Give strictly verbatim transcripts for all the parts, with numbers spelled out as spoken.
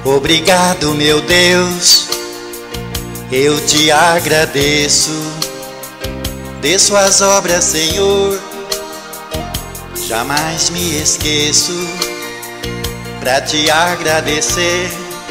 Obrigado, meu Deus, eu te agradeço. De suas obras, Senhor, jamais me esqueço. Pra te agradecer,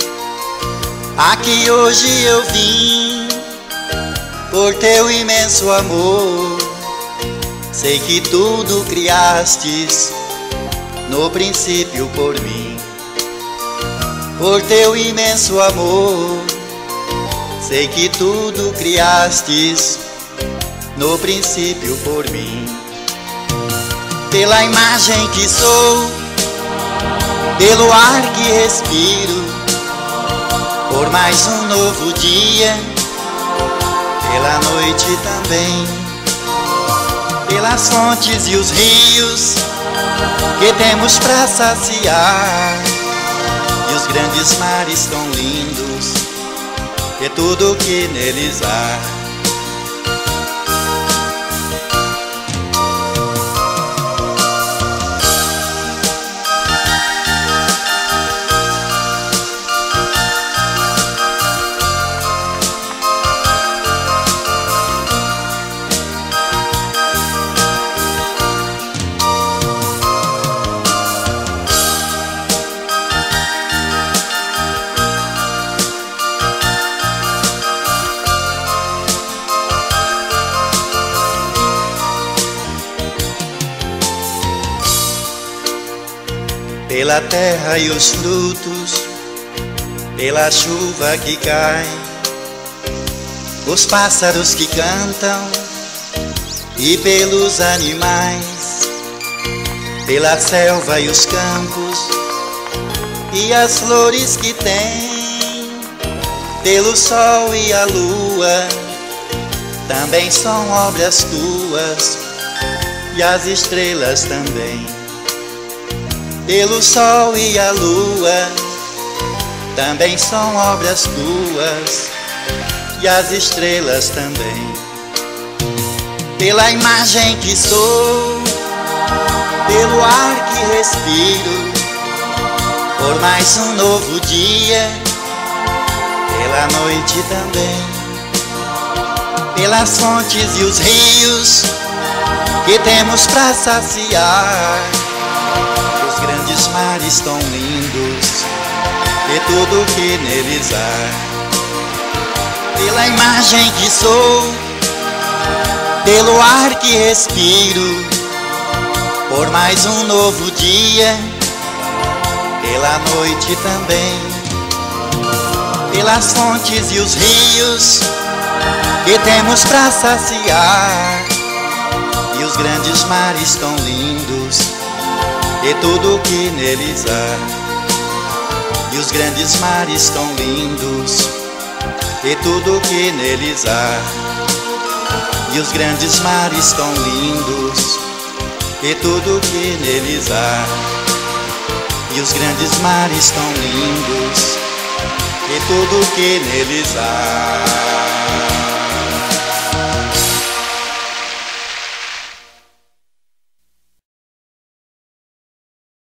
aqui hoje eu vim, por teu imenso amor. Sei que tudo criastes no princípio por mim. Por teu imenso amor, sei que tudo criastes no princípio por mim. Pela imagem que sou, pelo ar que respiro, por mais um novo dia, pela noite também, pelas fontes e os rios que temos pra saciar, e os grandes mares tão lindos, e tudo que neles há. Pela terra e os frutos, pela chuva que cai, os pássaros que cantam e pelos animais, pela selva e os campos e as flores que tem, pelo sol e a lua, também são obras tuas, e as estrelas também. Pelo sol e a lua, também são obras tuas, e as estrelas também. Pela imagem que sou, pelo ar que respiro, por mais um novo dia, pela noite também, pelas fontes e os rios que temos pra saciar, os grandes mares tão lindos e tudo que neles há. Pela imagem que sou, pelo ar que respiro, por mais um novo dia, pela noite também, pelas fontes e os rios que temos pra saciar, e os grandes mares tão lindos e tudo que neles há. E os grandes mares tão lindos e tudo que neles há. E os grandes mares tão lindos e tudo que neles há. E os grandes mares tão lindos e tudo que neles há.